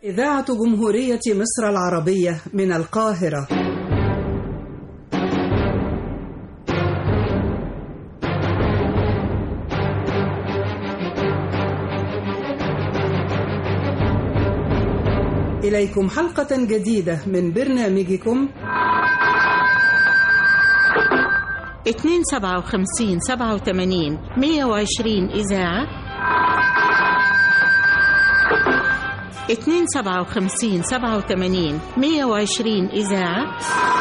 إذاعة جمهورية مصر العربية من القاهرة. إليكم حلقة جديدة من برنامجكم 257 87 120 إذاعة 257 87 120 إذاعة.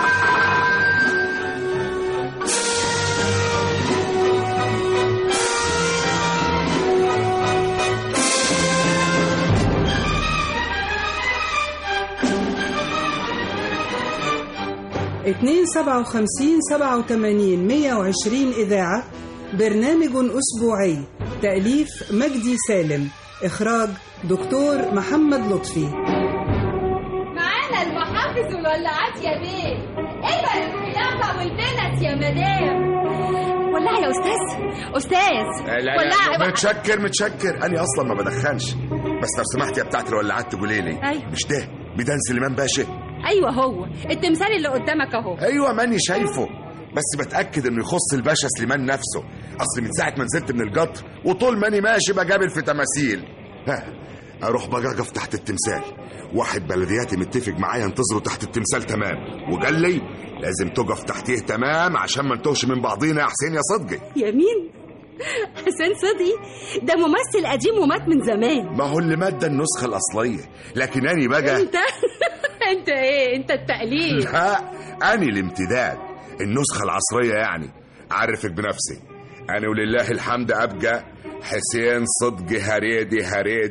اتنين 57 87 120 إذاعة. برنامج أسبوعي، تأليف مجدي سالم، إخراج دكتور محمد لطفي. معانا المحافظ والولاعات يا بيه، ايه الخلافة والبنت يا مدام. ولع يا أستاذ لا متشكر أنا أصلا ما بدخنش، بس لو سمحت يا بتاعت الولاعات تقولي لي أيوة. مش ده ميدان سليمان باشا؟ أيوة هو التمثال اللي قدامك أهو. أيوة ماني شايفه، بس بتأكد إنه يخص الباشا سليمان نفسه. أصل من ساعة ما نزلت من القطر وطول ماني ماشي بقابل في تماثيل. أروح بقف تحت التمثال، واحد بلدياتي متفق معايا انتظره تحت التمثال تمام، وقال لي لازم تقف تحتيه تمام عشان ما نتوهش من بعضينا يا حسين يا صدقي. يا مين؟ حسين صدقي ده ممثل قديم ومات من زمان. ما هو اللي مات ده النسخة الأصلية، لكن أنا بقى انت ايه؟ انت التقليد. لا أنا الامتداد، النسخة العصرية يعني. أعرفك بنفسي، أنا ولله الحمد أبقى حسين صدقي هريدي.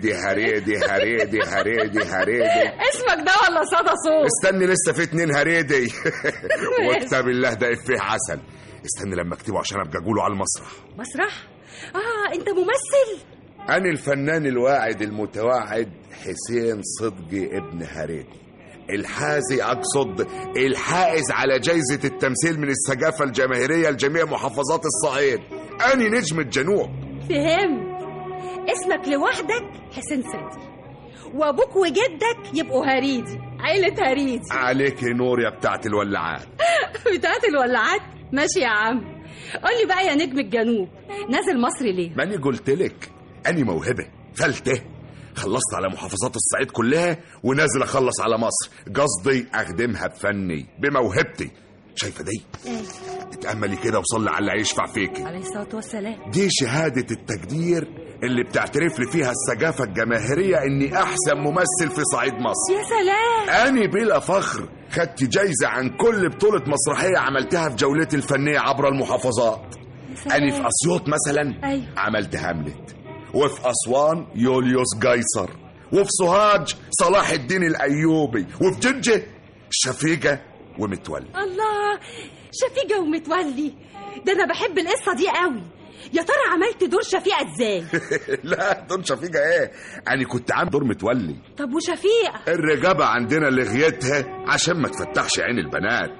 اسمك ده ولا صدى صوت؟ استني لسه في 2 هريدي. وكتاب الله ده إفيه عسل، استني لما اكتبه عشان ابقى اقوله على المسرح. مسرح؟ انت ممثل؟ انا الفنان الواعد المتوعد حسين صدقي ابن هريدي، الحازي اقصد الحائز على جايزة التمثيل من الثقافة الجماهيرية لجميع محافظات الصعيد. انا نجم الجنوب. فهمت. اسمك لوحدك حسين صدقي، وابوك وجدك يبقوا هريدي، عيلة هريدي. عليك نور يا بتاعت الولاعات. بتاعت الولاعات؟ ماشي يا عم. قولي بقى يا نجم الجنوب، نازل مصر ليه؟ ماني قلتلك أني موهبة فلته، خلصت على محافظات الصعيد كلها ونازل أخلص على مصر. قصدي أخدمها بفني بموهبتي. شايفة دي؟ اتأملي كده وصلي على اللي هيشفع فيكي عليه الصلاة والسلام. دي شهادة التقدير اللي بتعترف لي فيها الثقافة الجماهيرية إني أحسن ممثل في صعيد مصر. يا سلام. أنا بلا فخر خدت جايزة عن كل بطولة مسرحية عملتها في جولتي الفنية عبر المحافظات. أنا في أسيوط مثلا أيوة. عملت هاملت، وفي أسوان يوليوس قيصر، وفي سوهاج صلاح الدين الأيوبي، وفي جنجة شفيقة ومتولي. الله، شفيقة ومتولي، ده أنا بحب القصة دي قوي. يا ترى عملت دور شفيقة ازاي؟ لا دور شفيقة ايه، انا كنت عامل دور متولي. طب وشفيقة؟ الرجابة عندنا لغيتها عشان ما تفتحش عين البنات.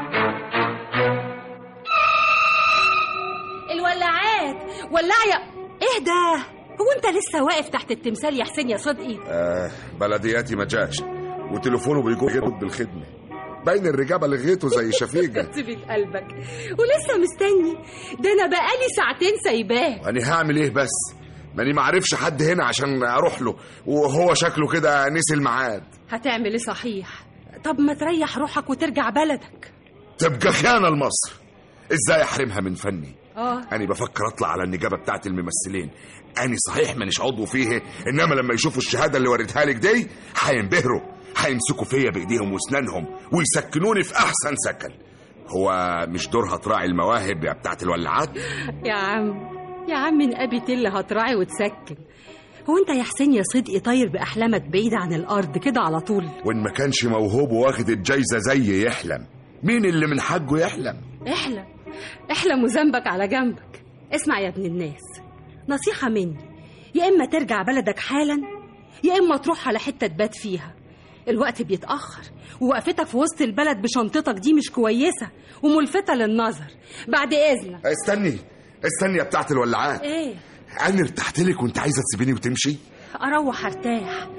الولاعات ولاعة. ايه ده؟ هو انت لسه واقف تحت التمثال يا حسين يا صدقي؟ بلدياتي ما جاش وتليفونه بيقول غير بالخدمة، باين الرجابة لغيته زي شفيقة. تبيت قلبك ولسه مستني؟ ده انا بقالي ساعتين سايباه. انا هعمل ايه بس؟ ماني معرفش حد هنا عشان اروح له، وهو شكله كده نسي الميعاد. هتعمل ايه صحيح؟ طب ما تريح روحك وترجع بلدك. تبقى خيانة لمصر، ازاي احرمها من فني؟ انا بفكر اطلع على النجابة بتاعت الممثلين. انا صحيح مانيش عضو فيه، انما لما يشوفوا الشهادة اللي وريتها لك دي هينبهروا، هيمسكوا فيا بايديهم واسنانهم ويسكنوني في احسن سكن. هو مش دورها تراعي المواهب يا بتاعت الولاعات؟ يا عم نقابي اللي هتراعي وتسكن. هو انت يا حسين يا صدقي طاير باحلامك بعيدة عن الارض كده على طول؟ وان ما كانش موهوب واخد الجايزة زي يحلم، مين اللي من حقه يحلم؟ احلم وذنبك على جنبك. اسمع يا ابن الناس، نصيحة مني، يا اما ترجع بلدك حالا يا اما تروح على حتة تبات فيها. الوقت بيتأخر، ووقفتك في وسط البلد بشنطتك دي مش كويسة وملفتة للنظر. بعد إذنك. استني يا بتاعت الولاعات. ايه؟ انا ارتحت لك وانت عايزة تسيبيني وتمشي؟ اروح ارتاح،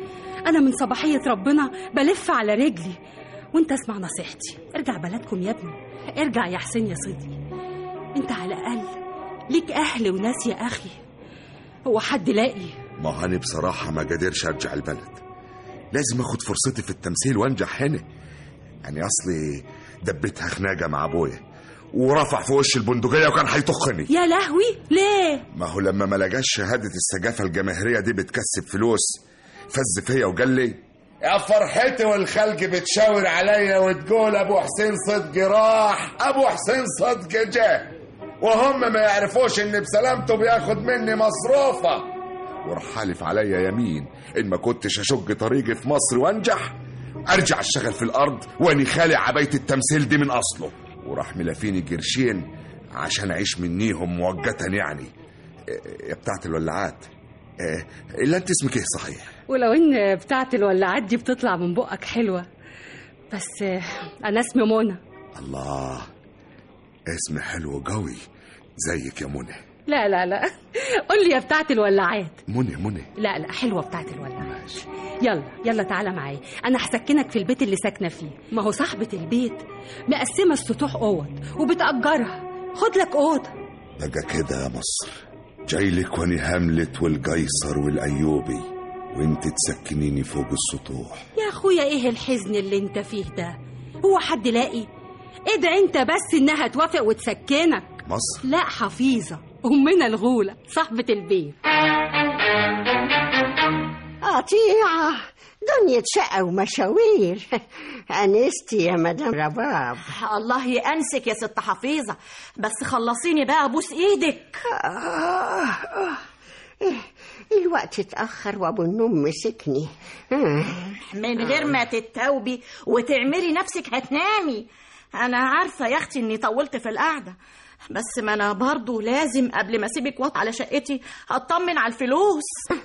أنا من صباحية ربنا بلف على رجلي. وانت اسمع نصيحتي، ارجع بلدكم يا ابني، ارجع يا حسين يا صديقي. انت على الأقل ليك أهل وناس يا أخي، هو حد لاقي؟ ما أنا بصراحة ما قادرش أرجع البلد، لازم أخد فرصتي في التمثيل وأنجح هنا. يعني أصلي دبتها خناقة مع أبويا ورفع في وش البندقية وكان هيطخني. يا لهوي، ليه؟ ما هو لما ما لقاش شهادة السجافة الجماهيرية دي بتكسب فلوس، فز فيا وقال لي يا فرحتي والخلق بتشاور عليا وتقول ابو حسين صدق راح، ابو حسين صدق جه، وهم ما يعرفوش ان بسلامته بياخد مني مصروفة. وراح حالف عليا يمين ان ما كنتش اشق طريقي في مصر وانجح ارجع اشتغل في الارض واني خالع عباية التمثيل دي من اصله. وراح ملافيني قرشين عشان اعيش منيهم مؤقتا يعني. يا بتاعت الولاعات، الا انت اسمك ايه صحيح؟ ولو ان بتاعت الولاعات دي بتطلع من بقك حلوة، بس انا اسمي منى. الله، اسم حلو قوي زيك يا منى. لا لا لا، قول لي يا بتاعت الولاعات. منى. لا لا، حلوة بتاعت الولاعات. يلا تعالى معايا، انا هسكنك في البيت اللي ساكنه فيه. ما هو صاحبة البيت مقسمة السطوح اوض وبتأجرها، خد لك اوضه. بقى كده يا مصر، جايلك واني هاملت والقيصر والايوبي وانت تسكنيني فوق السطوح. يا اخويا ايه الحزن اللي انت فيه ده؟ هو حد لاقي؟ ادعي انت بس انها توافق وتسكنك. مصر؟ لا، حفيظة أمنا الغولة صاحبة البيت. قطيعة دنيا شقة ومشاوير. أنستي يا مدام رباب. الله يأنسك يا ست حفيظة، بس خلصيني بقى أبوس إيدك. الوقت اتأخر وأبو النوم مسكني. من غير ما تتوبي وتعملي نفسك هتنامي. أنا عارفة يا أختي إني طولت في القعدة، بس ما أنا برضو لازم قبل ما أسيبك وقت على شقتي أطمن على الفلوس.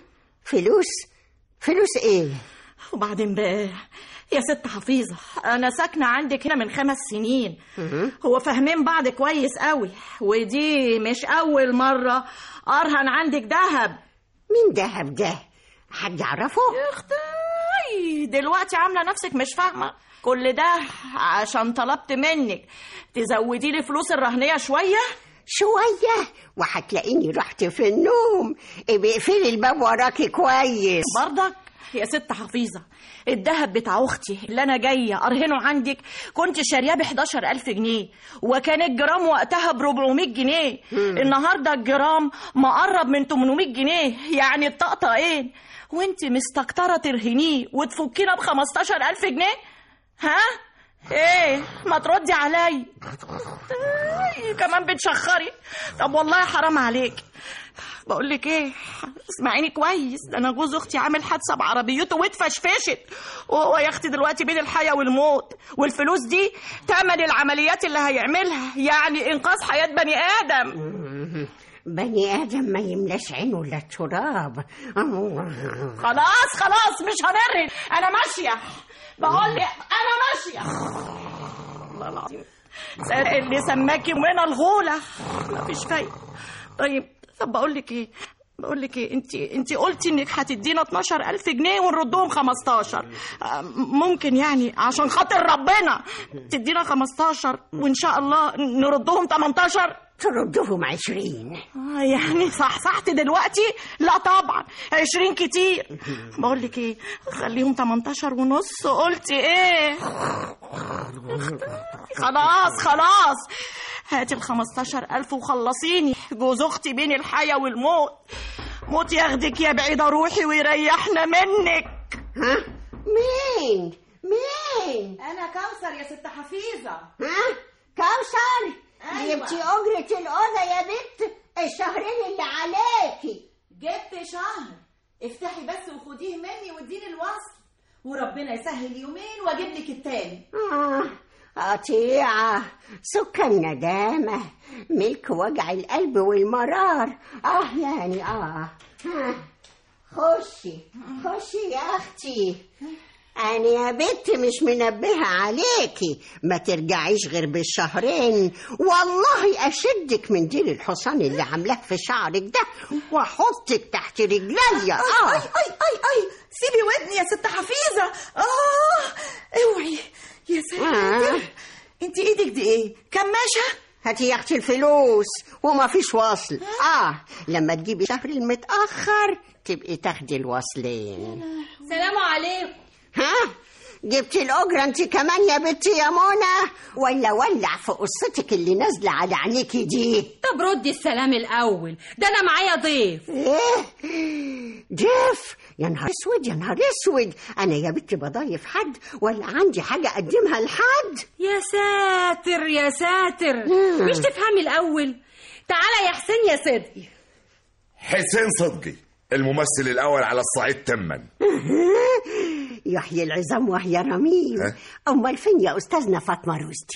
فلوس إيه؟ وبعدين بقى يا ست حفيظة، أنا ساكنة عندك هنا من 5 سنين. هو فاهمين بعض كويس قوي، ودي مش أول مرة أرهن عندك دهب. مين دهب ده؟ حد يعرفه؟ يا أختي دلوقتي عاملة نفسك مش فاهمة. كل ده عشان طلبت منك تزودي لي فلوس الرهنية شوية وهتلاقيني رحت في النوم. اقفلي الباب وراكي كويس. برضك يا ست حفيظة، الذهب بتاع أختي اللي أنا جاية أرهنه عندك كنت شارياه ب11,000 جنيه، وكان الجرام وقتها ب400 جنيه. النهاردة الجرام مقرب من 800 جنيه، يعني الطقطقين، وانت مستكترة ترهنيه وتفكينا ب15,000 جنيه. ها؟ ايه ما تردي علي؟ كمان بتشخري؟ طب والله حرام عليك. بقولك ايه، اسمعيني كويس، ده انا جوز اختي عامل حادثه بعربيته واتفشفشت، وهو يا اختي دلوقتي بين الحياه والموت، والفلوس دي تمن العمليات اللي هيعملها، يعني انقاذ حياه بني ادم. بني ادم ما يملاش عينه الا التراب. خلاص مش هنرد، انا ماشيه. بقولك انا ماشيه. والله العظيم اللي سماكي منى الغوله مفيش فايده. طب بقولك ايه، انت قلتي انك هتدينا 12,000 جنيه ونردهم 15. ممكن يعني عشان خاطر ربنا تدينا 15 وان شاء الله نردهم 18؟ تردهم 20. يعني صحصحت دلوقتي؟ لا طبعا 20 كتير. بقولك ايه، خليهم 18 ونص. قلتي ايه؟ خلاص هاتي 15,000 وخلصيني. جوز اختي بين الحياة والموت، موت ياخدك يا بعيدة روحي ويريحنا منك. ها؟ مين؟ انا كوثر يا ست حفيظة. ها؟ كوثر؟ أيوة. جبتي أجرة الأوضة يا بنت؟ الشهرين اللي عليكي. جبت شهر، افتحي بس وخديه مني واديني الوصل، وربنا يسهل يومين واجيب لك التاني. قطيعة سكر الندامة، ملك وجع القلب والمرار. يعني خشي يا أختي. أنا يا بنت مش منبهة عليكي، ما ترجعيش غير بالشهرين، والله أشدك من ديل الحصان اللي عاملاه في شعرك ده وأحطك تحت رجلي. أي سيبي ودني يا ست حفيظة. اوعي يا ساتر. انت ايدك دي ايه؟ كماشة؟ هاتي يا اختي الفلوس وما فيش وصل. لما تجيبي شهر المتأخر تبقي تاخدي الوصلين. سلام عليكم. جبتي الأجرة انت كمان يا بنتي يا منى، ولا ولع في قصتك اللي نازلة على عينيكي دي؟ طب ردي السلام الأول، ده أنا معايا ضيف. ايه ضيف؟ يا نهار اسود يا نهار اسود، انا يا بنتي بضيف حد ولا عندي حاجة اقدمها لحد؟ يا ساتر يا ساتر. مش تفهمي الأول؟ تعالى يا حسين يا صدقي. حسين صدقي الممثل الأول على الصعيد تما. يحيي العظام وهي رميم. أمال فين يا أستاذنا فاطمة رشدي؟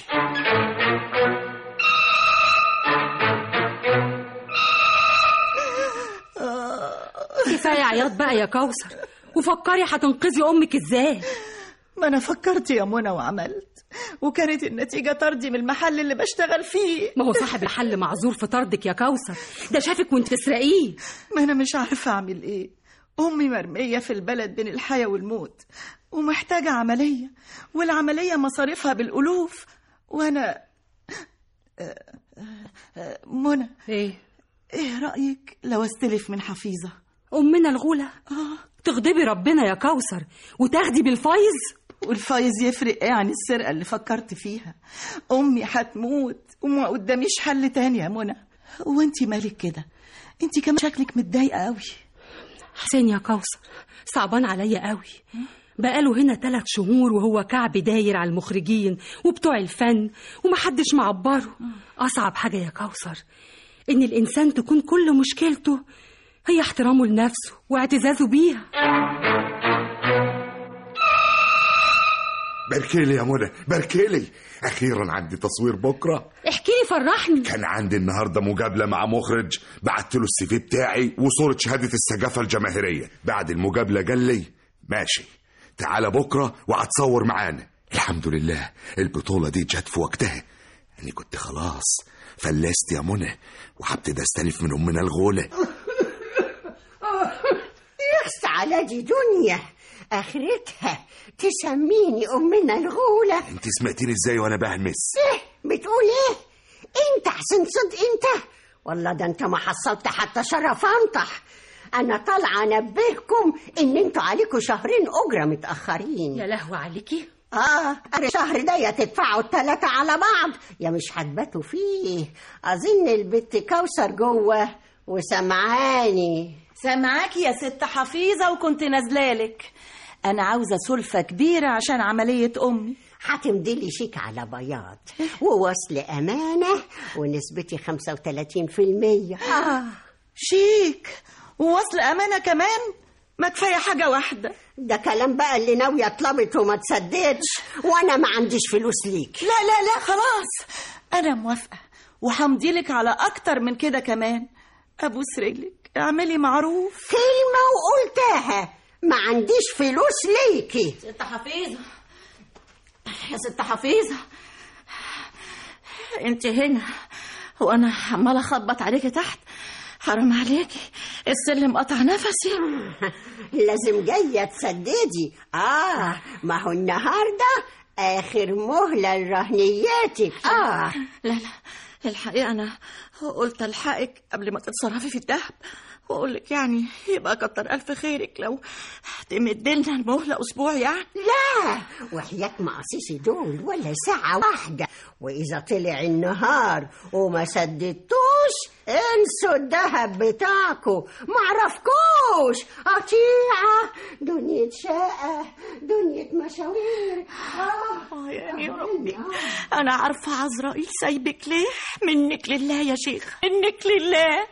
كفاية عياط بقى يا كوثر، وفكري هتنقذي أمك إزاي. ما أنا فكرت يا منى وعملت، وكانت النتيجة طردي من المحل اللي بشتغل فيه. ما هو صاحب الحل معذور في طردك يا كوثر، ده شافك وانت تسرقيه. ما أنا مش عارفة أعمل إيه. أمي مرمية في البلد بين الحياة والموت ومحتاجة عملية، والعملية مصاريفها بالألوف، وأنا منى إيه رأيك لو استلف من حفيظة؟ أمنا الغولة؟ تغضبي ربنا يا كوثر وتاخدي بالفايز؟ والفايز يفرق ايه عن السرقة اللي فكرت فيها؟ أمي هتموت وما قداميش حل تاني يا منى. وانتي مالك كده؟ انتي كمان شكلك متضايقة قوي. حسين يا كوثر صعبان عليا قوي، بقاله هنا 3 شهور وهو كعب داير على المخرجين وبتوع الفن ومحدش معبره. أصعب حاجة يا كوثر إن الإنسان تكون كل مشكلته هي احترامه لنفسه واعتزازه بيها. باركيلي يا منى باركيلي، أخيرا عندي تصوير بكرة. احكيلي فرحني. كان عندي النهاردة مقابلة مع مخرج، بعت له السي في بتاعي وصورة شهادة السجافة الجماهيرية. بعد المقابلة قال لي ماشي تعال بكرة وهتصور معانا. الحمد لله البطولة دي جت في وقتها. أنا كنت خلاص فلست يا منى وهبتدي استلف من أمنا الغولة. يخس على دي دنيا آخرتها تسميني أمنا الغولة. انت سمعتيني ازاي وانا بهمس؟ بتقول ايه؟ انت حسين صدق انت؟ والله ده انت ما حصلت حتى شرف انطح. انا طالعه انبهكم ان انتوا عليكم 2 شهرين اجره متاخرين. يا لهوي عليكي. الشهر ده يا تدفعوا 3 على بعض يا مش هتباتوا فيه. اظن البت كوثر جوه وسمعاني. سامعاكي يا ست حفيظة وكنت نازلالك. أنا عاوزة سلفة كبيرة عشان عملية أمي. هتمدلي شيك على بياض ووصل أمانة ونسبتي 35%. شيك ووصل أمانة كمان؟ ما كفاية حاجة واحدة. ده كلام بقى اللي ناوية طلبت وما تصدقش، وأنا ما عنديش فلوس ليك. لا لا لا خلاص أنا موافقة وحمديلك على أكتر من كده كمان. أبوس رجلك اعملي معروف. كلمة وقلتها، ما عنديش فلوس ليكي. ست حفيظة يا ست حفيظة انت هنا وانا عمالة اخبط عليكي تحت. حرام عليكي السلم قطع نفسي. لازم جاية تسددي. ما هو النهاردة آخر مهلة لرهنياتك. لا لا الحقيقة أنا قلت ألحقك قبل ما تتصرفي في الدهب وأقول لك يعني يبقى كتر ألف خيرك لو تمدلنا المهلة أسبوع يعني. لا وحياة مقاصيصي دول ولا ساعة واحدة، وإذا طلع النهار وما سددتوش انسوا الدهب بتاعكو، معرفكوش. قطيعة دنيا شقة دنيا مشاوير. يا ربي أنا عارفة عزرائيل سايبك ليه. منك لله يا شيخ منك لله.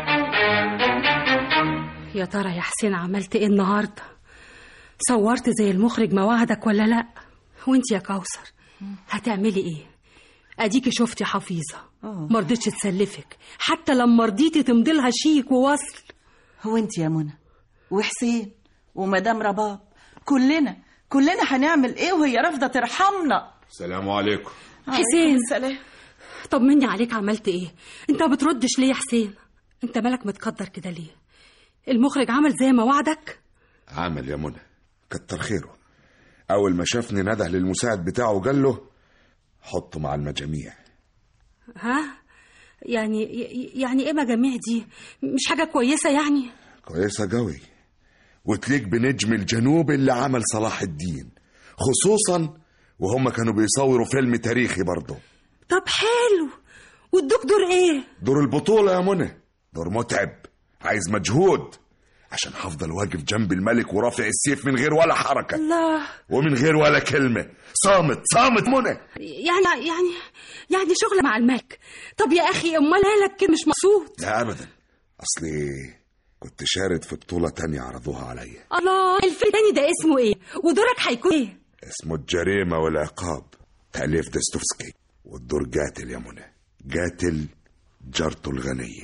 يا ترى يا حسين عملت ايه النهارده؟ صورت زي المخرج ما وعدك ولا لا؟ وانت يا كوثر هتعملي ايه؟ اديكي شفتي حفيظه مرضتش تسلفك حتى لما رضيتي تمضيلها شيك ووصل. هو انت يا منى وحسين ومدام رباب كلنا هنعمل ايه وهي رافضة ترحمنا؟ السلام عليكم. حسين، سلام. طمني عليك، عملت ايه؟ انت ما بتردش ليه يا حسين؟ انت مالك متقدر كده ليه؟ المخرج عمل زي ما وعدك؟ عمل يا منى، كتر خيره. اول ما شافني نده للمساعد بتاعه وقال له حطه مع المجاميع. ها؟ يعني ايه مجاميع دي؟ مش حاجة كويسة يعني؟ كويسة قوي، وتليق بنجم الجنوب اللي عمل صلاح الدين، خصوصا وهم كانوا بيصوروا فيلم تاريخي برضه. طب حلو، وادوك دور ايه؟ دور البطولة يا منى، دور متعب عايز مجهود، عشان هفضل واقف جنب الملك ورافع السيف من غير ولا حركة. الله. ومن غير ولا كلمة، صامت صامت منى. يعني شغل مع الملك. طب يا اخي امال مالك كده مش مبسوط؟ لا ابدا، اصلي كنت شارد في بطولة تانية عرضوها عليا. الله، الفيلم التاني ده اسمه ايه؟ ودورك هيكون ايه؟ اسمه الجريمة والعقاب، تأليف داستوفسكي، والدور قاتل يا منى، قاتل جارته الغنية.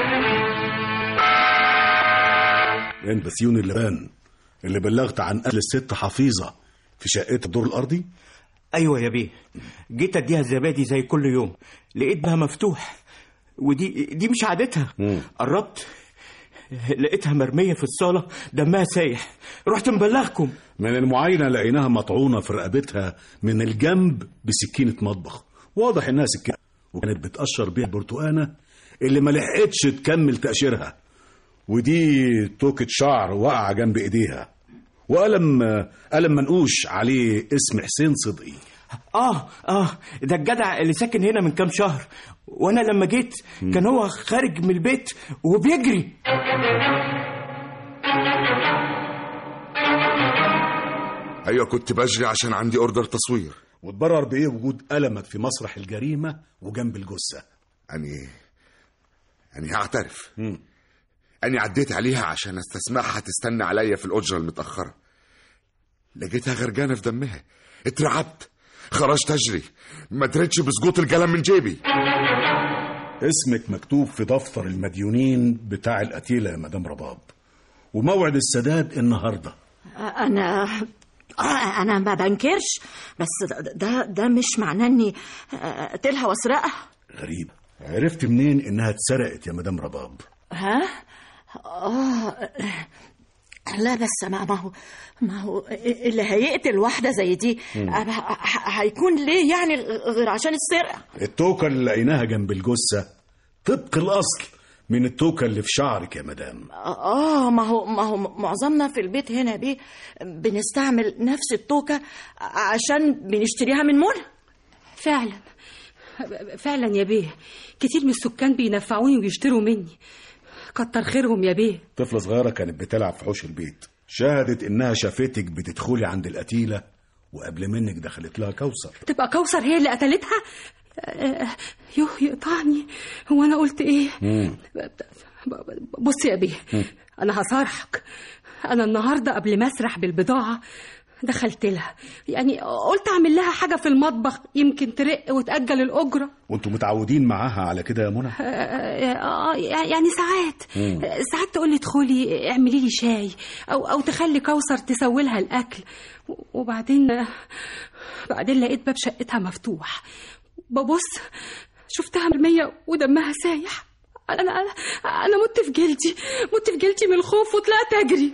انت بسيون اللبان اللي بلغت عن قتل الست حفيظة في شقة الدور الأرضي؟ أيوة يا بيه، جيت أديها الزبادي زي كل يوم، لقيت بها مفتوح، ودي مش عادتها. قربت لقيتها مرمية في الصالة دمها سايح، رحت مبلغكم. من المعاينة لقيناها مطعونة في رقبتها من الجنب بسكينة مطبخ، واضح إنها سكينة، وكانت بتقشر بيها البرتقانة اللي ما لحقتش تكمل تقشيرها، ودي توكة شعر وقع جنب ايديها، وقلم منقوش عليه اسم حسين صدقي. ده الجدع اللي ساكن هنا من كام شهر، وانا لما جيت كان هو خارج من البيت وبيجري. ايوه كنت بجري عشان عندي اوردر تصوير. وتبرر بايه وجود قلمك في مسرح الجريمة وجنب الجثة؟ أني هعترف، أني عديت عليها عشان استسمعها تستنى عليا في الأجرة المتأخرة، لقيتها غرقانة في دمها، اترعبت، خرجت أجري، ما دريتش بسقوط القلم من جيبي. اسمك مكتوب في دفتر المديونين بتاع القتيلة يا مدام رباب، وموعد السداد النهاردة. أنا ما بنكرش، بس ده مش معناه إني أقتلها وأسرقها. غريب، عرفت منين إنها اتسرقت يا مدام رباب؟ ها؟ لا بس ما هو اللي هيقتل واحدة زي دي هيكون ليه يعني غير عشان السرقة؟ التوكة اللي لقيناها جنب الجثة طبق الأصل من التوكة اللي في شعرك يا مدام. ما هو معظمنا في البيت هنا بيه بنستعمل نفس التوكة عشان بنشتريها من منى. فعلا يا بيه، كتير من السكان بينفعوني ويشتروا مني، كتر خيرهم يا بيه. طفلة صغيرة كانت بتلعب في حوش البيت، شاهدت إنها شافتك بتدخلي عند القتيلة، وقبل منك دخلت لها كوثر. تبقى كوثر هي اللي قتلتها؟ يقطعني، هو أنا قلت إيه؟ بص يا بيه، أنا هصارحك. أنا النهاردة قبل ما أسرح بالبضاعة دخلت لها، يعني قلت أعمل لها حاجة في المطبخ يمكن ترق وتأجل الأجرة. وانتوا متعودين معاها على كده يا منى؟ يعني ساعات تقول لي ادخلي اعملي لي شاي، أو تخلي كوثر تسوي لها الأكل، وبعدين لقيت باب شقتها مفتوح، ببص شفتها مرمية ودمها سايح. أنا مت في جلدي من الخوف وطلعت أجري.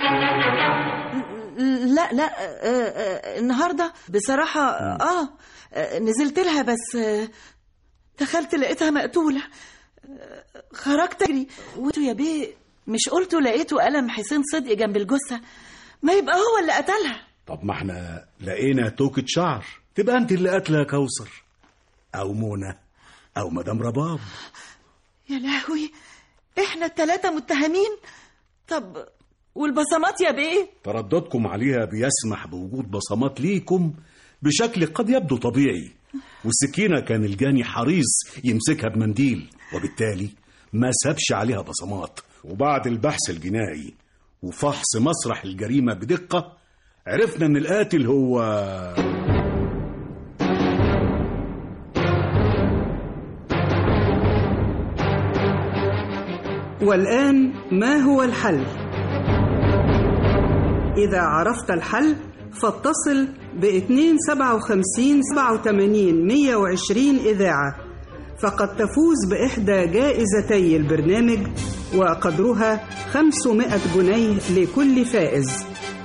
لا النهاردة بصراحة نزلت لها، بس دخلت لقيتها مقتولة، خرجت أجري. وانتوا يا بيه مش قلتوا لقيتوا قلم حسين صدقي جنب الجثة؟ ما يبقى هو اللي قتلها. طب ما احنا لقينا توكة شعر، تبقى انت اللي قتلها كوثر او منى او مدام رباب. يا لهوي، احنا الثلاثة متهمين. طب والبصمات يا بيه؟ ترددكم عليها بيسمح بوجود بصمات ليكم بشكل قد يبدو طبيعي، والسكينة كان الجاني حريص يمسكها بمنديل، وبالتالي ما سابش عليها بصمات. وبعد البحث الجنائي وفحص مسرح الجريمة بدقة، عرفنا ان القاتل هو والآن ما هو الحل؟ إذا عرفت الحل فاتصل ب257 87 120 إذاعة، فقد تفوز بإحدى جائزتي البرنامج وقدرها 500 جنيه لكل فائز.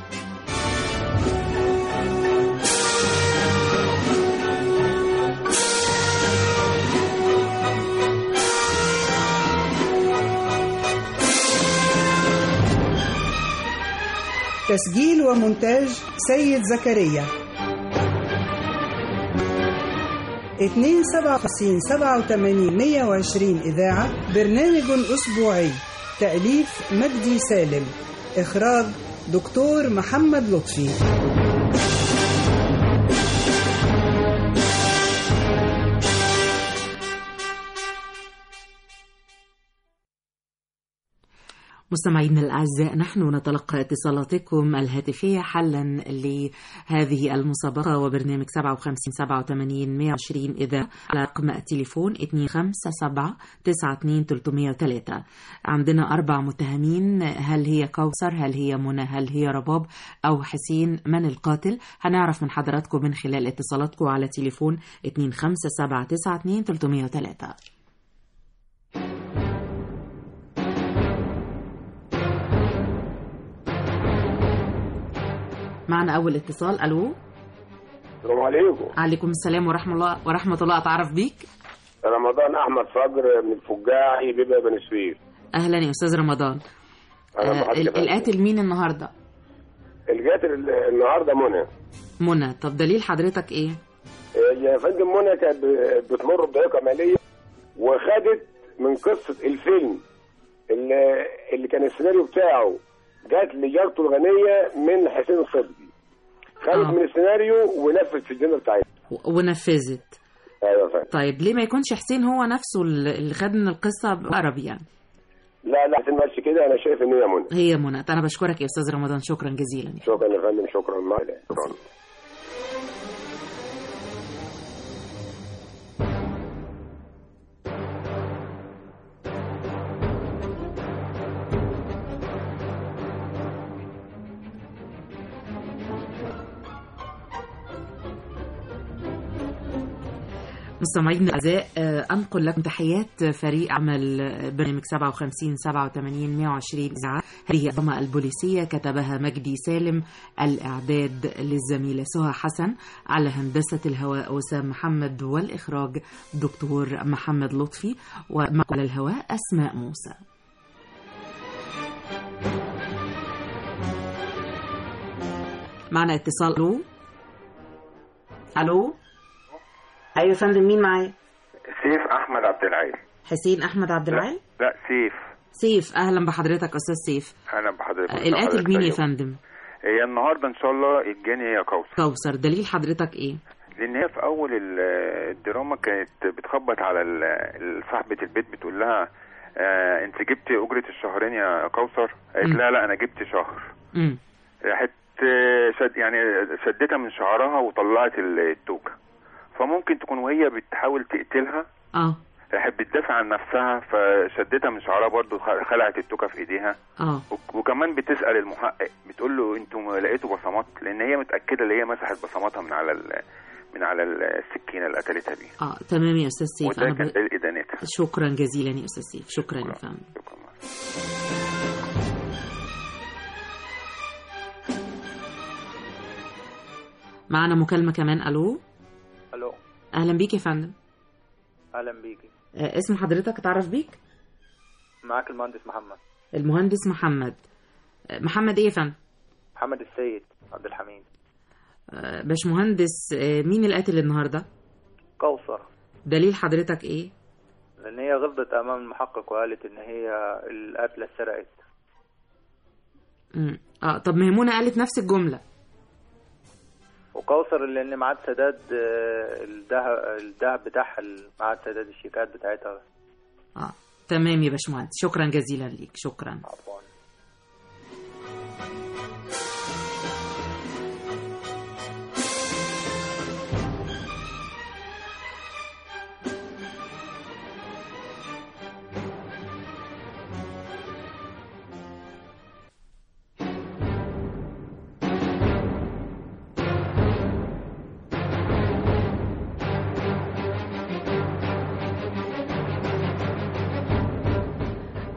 تسجيل ومونتاج سيد زكريا. 257 87 120 إذاعة، برنامج أسبوعي، تأليف مجدي سالم، إخراج دكتور محمد لطفي. مستمعينا الأعزاء، نحن نتلقى اتصالاتكم الهاتفية حلا لهذه المسابقة وبرنامج 57 87 120 إذاعة على رقم التليفون 257 92 303. عندنا 4 متهمين، هل هي كوثر، هل هي منى، هل هي رباب أو حسين؟ من القاتل؟ هنعرف من حضراتكم من خلال اتصالاتكم على تليفون 257 92 303. معنا أول اتصال. ألو. السلام عليكم. عليكم السلام ورحمة الله. أتعرف بيك؟ رمضان أحمد صقر من الفجاعي بيبقى بني سويف. أهلا يا أستاذ رمضان. القاتل مين النهاردة؟ القاتل النهاردة منى. طب دليل حضرتك إيه؟ يا فندم منى كانت بتمر بضيقة مالية، وخدت من قصة الفيلم اللي كان السيناريو بتاعه جات لجارته الغنية من حسين الصدقي، خدت من السيناريو ونفذت في الجنة بتاعتها. ونفذت. ايوه فندم. طيب ليه ما يكونش حسين هو نفسه اللي خد من القصة بقرب يعني؟ لا حسين ماشي كده، انا شايف ان هي منى. انا بشكرك يا استاذ رمضان، شكرا جزيلا. شكرا يا فندم، شكرا. شكرا. مستمعينا الأعزاء، أنقل لكم تحيات فريق عمل برنامج 57 87 120 إذاعة. هذه الضمة البوليسية كتبها مجدي سالم، الإعداد للزميلة سهى حسن، على هندسة الهواء وسام محمد، والإخراج دكتور محمد لطفي، ومعكم على الهواء أسماء موسى. معنا اتصال. ألو. ايوه يا فندم، مين معايا؟ سيف احمد عبد العال. حسين احمد عبد العال؟ لا سيف. اهلا بحضرتك استاذ سيف. اهلا بحضرتك. القاتل مين يا فندم؟ هي النهارده ان شاء الله الجاني هي كوثر. دليل حضرتك ايه؟ لان هي في اول الدراما كانت بتخبط على صاحبه البيت، بتقول لها انت جبت اجره الشهرين يا كوثر؟ قالت لا انا جبت شهر. راحت شدتها من شعرها وطلعت التوكه، فممكن تكون وهي بتحاول تقتلها راحت بتدافع عن نفسها، فشدتها من شعرها برضو، خلعت التوكه في ايديها. وكمان بتسأل المحقق، بتقول له انتوا لقيتوا بصمات؟ لان هي متأكدة ان هي مسحت بصماتها من على السكينة اللي قتلتها بيها. تمام يا استاذ سيف. وده كان دليل ادانتها. شكرا جزيلا يا استاذ سيف. شكرا يا فندم. معنا مكالمة كمان. الو. اهلا بيك يا فندم. اهلا بيكي. اسم حضرتك اتعرف بيك؟ معاك المهندس محمد. المهندس محمد ايه يا فندم؟ محمد السيد عبد الحميد. باشمهندس، مين القاتل النهارده؟ كوثر. دليل حضرتك ايه؟ لان هي غلطت امام المحقق وقالت ان هي القاتله اتسرقت. طب ما هي منى قالت نفس الجمله. وكوثر لان معاد سداد الذهب بتاعها، معاد سداد الشيكات بتاعتها. تمام يا باشمهندس، شكرا جزيلا ليك. شكرا. عفوا.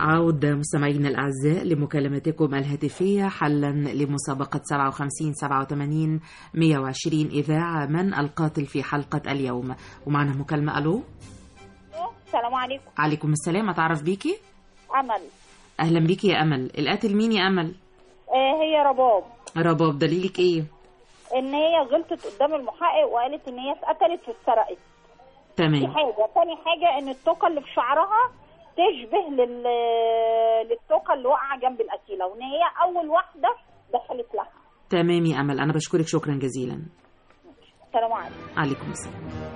عودة مستمعينا الأعزاء لمكالمتكم الهاتفية حلا لمسابقة 57 87 120 إذاعة من القاتل في حلقة اليوم. ومعنا مكالمة. ألو. السلام عليكم. عليكم السلام. أتعرف بيكي؟ أمل. أهلا بيكي يا أمل. القاتل مين يا أمل؟ هي رباب. رباب، دليلك إيه؟ إن هي غلطت قدام المحقق وقالت إن هي اتقتلت واتسرقت. تمام. دي حاجة. تاني حاجة إن التوكة اللي في شعرها تشبه للتوكة اللي واقعة جنب القتيلة، وإن هي أول واحدة دخلت لها. تمام يا أمل، أنا بشكرك شكرا جزيلا. السلام عليكم. عليكم السلام.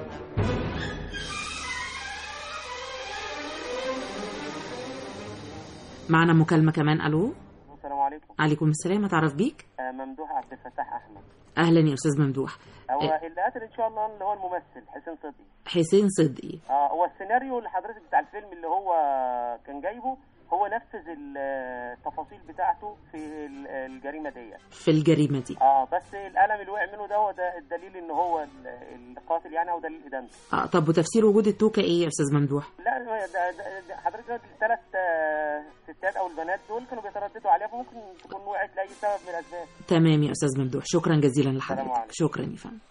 معنا مكالمة كمان. ألو. السلام عليكم. عليكم السلام. أتعرف بيك؟ ممدوح عبد الفتاح أحمد. أهلا يا أستاذ ممدوح. هو اللي قتل إن شاء الله اللي هو الممثل حسين صدقي. حسين صدقي. هو السيناريو اللي حضرتك بتاع الفيلم اللي هو كان جايبه هو نفذ التفاصيل بتاعته في الجريمة دي. في الجريمة دي. بس القلم اللي وقع منه ده الدليل إن هو القاتل يعني، أو دليل إدانته. طب وتفسير وجود التوكة إيه يا أستاذ ممدوح؟ لا ده حضرتك الثلاث ستات أو البنات دول كانوا بيترددوا عليها، فممكن تكون وقعت لأي سبب من الأسباب. تمام يا أستاذ ممدوح، شكرا جزيلا لحضرتك. شكرا يا فندم.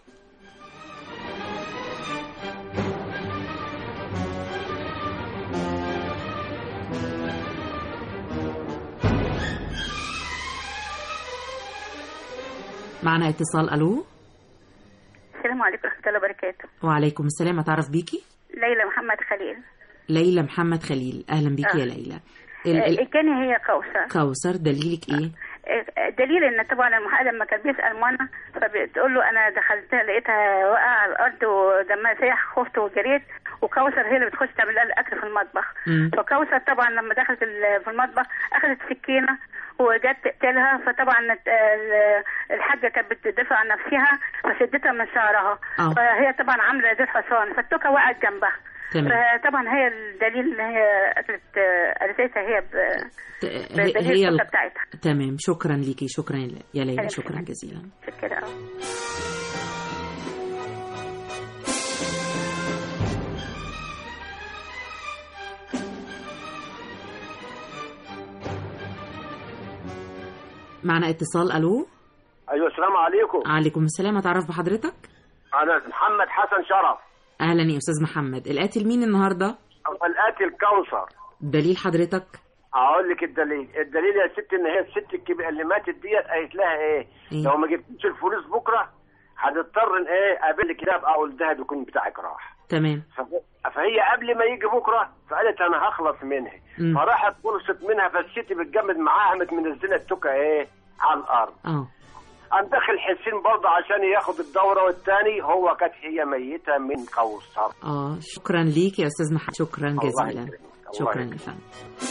معنا اتصال. ألو. السلام عليكم ورحمة الله وبركاته. وعليكم السلام. أتعرف بيكي؟ ليلى محمد خليل. ليلى محمد خليل، أهلا بيكي يا ليلى. كان هي كوثر، دليلك إيه؟ دليل ان طبعا المحقق لما كان بيسال منى فبتقول له انا دخلتها لقيتها واقعه على الارض ودمها سايح، خفت وجريت، وكوثر هي اللي بتخش تعمل لها الاكل في المطبخ. فكوثر طبعا لما دخلت في المطبخ اخذت سكينه وجت تقتلها، فطبعا الحاجه كانت بتدافع عن نفسها فشدتها من شعرها. فهي طبعا عامله زي الحصان، فالتوكه وقعت جنبها. فطبعا هي الدليل ان هي قتلتها هي التوكه بتاعتها. تمام، شكرا ليكي. شكرا يا ليلى، شكرا جزيلا. شكرا. معنا اتصال. ألو. أيوة، السلام عليكم. عليكم السلام. أتعرف بحضرتك؟ أنا محمد حسن شرف. أهلا يا أستاذ محمد. القاتل مين النهاردة؟ القاتل كوثر. دليل حضرتك؟ أقول لك الدليل يا ست إن هي الست الكبيرة اللي ماتت ديت قالت لها إيه؟ لو ما جبتيش الفلوس بكرة هتضطر إن أقابل لك كتاب أو الذهب يكون بتاعك راح. تمام. فهي قبل ما يجي بكرة فقالت أنا هخلص منها. فراحت خلصت منها، فالست بتجمد معاها قامت منزلة التوكة على الأرض. قام داخل حسين برضه عشان ياخد الدورة، والتاني هو كانت هي ميتة من كوثر. شكرا ليك يا أستاذ محمد، شكرا جزيلا. شكرا يا فندم.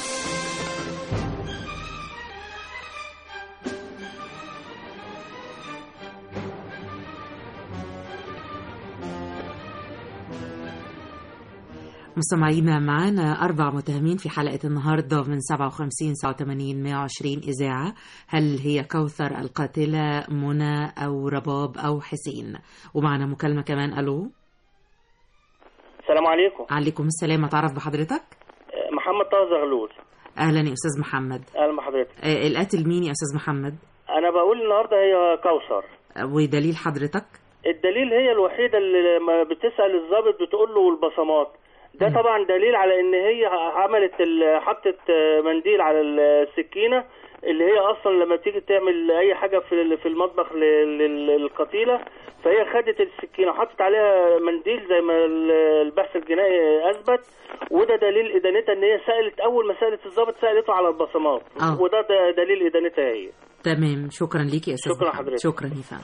مستمعينا، معنا 4 متهمين في حلقة النهاردة من 57 87 120 إذاعة. هل هي كوثر القاتلة، منى، أو رباب، أو حسين؟ ومعنا مكالمة كمان. ألو. السلام عليكم. عليكم السلام. أتعرف بحضرتك؟ محمد طه زغلول. أهلا يا أستاذ محمد. أهلا بحضرتك. القاتل مين يا أستاذ محمد؟ أنا بقول النهاردة هي كوثر. ودليل حضرتك؟ الدليل هي الوحيدة اللي لما بتسأل الضابط بتقول له البصمات. ده طبعا دليل على ان هي عملت حطت منديل على السكينه اللي هي اصلا لما تيجي تعمل اي حاجه في المطبخ للقتيله، فهي خدت السكينه وحطت عليها منديل زي ما البحث الجنائي اثبت، وده دليل ادانتها ان هي سالت اول ما سالت الضابط سالته على البصمات. وده دليل ادانتها هي. تمام، شكرا ليك يا استاذ. شكرا حضرتك. شكرا يا فندم.